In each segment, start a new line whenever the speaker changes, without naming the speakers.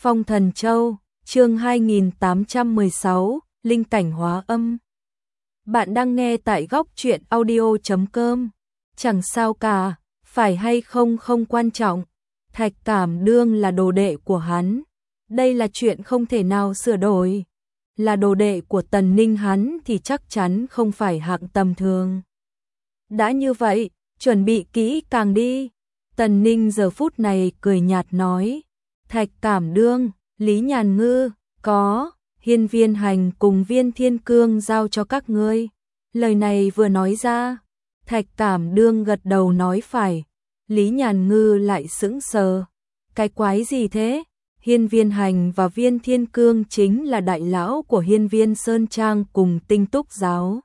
Phong Thần Châu, chương 2816, Linh cảnh hóa âm. Bạn đang nghe tại góc truyện audio.com. Chẳng sao cả, phải hay không không quan trọng. Thạch Cảm Đương là đồ đệ của hắn. Đây là chuyện không thể nào sửa đổi. Là đồ đệ của Tần Ninh hắn thì chắc chắn không phải hạng tầm thường. Đã như vậy, chuẩn bị kỹ càng đi. Tần Ninh giờ phút này cười nhạt nói. Thạch Cảm Đương, Lý Nhàn Ngư, có, Hiên Viên Hành cùng Viên Thiên Cương giao cho các ngươi. Lời này vừa nói ra, Thạch Cảm Đương gật đầu nói phải. Lý Nhàn Ngư lại sững sờ. Cái quái gì thế? Hiên Viên Hành và Viên Thiên Cương chính là đại lão của Hiên Viên Sơn Trang cùng Tinh Túc Giáo.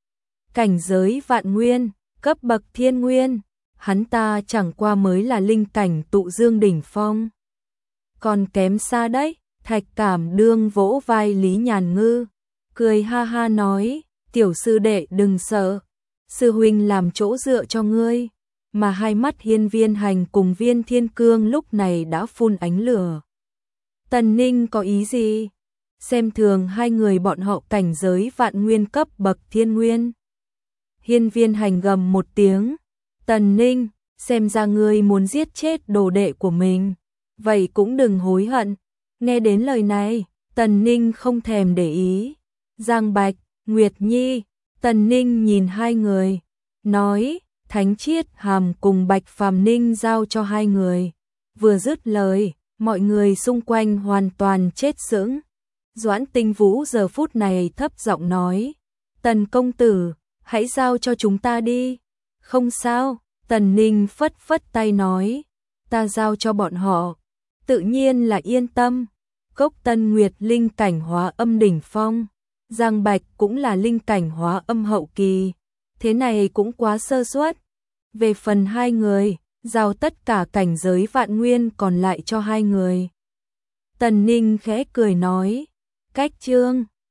Cảnh giới vạn nguyên, cấp bậc thiên nguyên, hắn ta chẳng qua mới là linh cảnh tụ dương đỉnh phong. Còn kém xa đấy. Thạch Cảm Đương vỗ vai Lý Nhàn Ngư, cười ha ha nói, tiểu sư đệ đừng sợ, sư huynh làm chỗ dựa cho ngươi. Mà hai mắt Hiên Viên Hành cùng Viên Thiên Cương lúc này đã phun ánh lửa. Tần Ninh có ý gì? Xem thường hai người bọn họ cảnh giới vạn nguyên cấp bậc thiên nguyên. Hiên Viên Hành gầm một tiếng, Tần Ninh, xem ra ngươi muốn giết chết đồ đệ của mình, vậy cũng đừng hối hận. Nghe đến lời này, Tần Ninh không thèm để ý. Giang Bạch, Nguyệt Nhi, Tần Ninh nhìn hai người, nói, Thánh Chiết Hàm cùng Bạch Phàm Ninh giao cho hai người. Vừa dứt lời, mọi người xung quanh hoàn toàn chết sững. Doãn Tinh Vũ giờ phút này thấp giọng nói, Tần công tử, hãy giao cho chúng ta đi. Không sao, Tần Ninh phất phất tay nói, ta giao cho bọn họ. Tự nhiên là yên tâm. Cốc Tân Nguyệt linh cảnh hóa âm đỉnh phong, Giang Bạch cũng là linh cảnh hóa âm hậu kỳ, thế này cũng quá sơ suất. Về phần hai người, giao tất cả cảnh giới vạn nguyên còn lại cho hai người. Tần Ninh khẽ cười nói, cách chương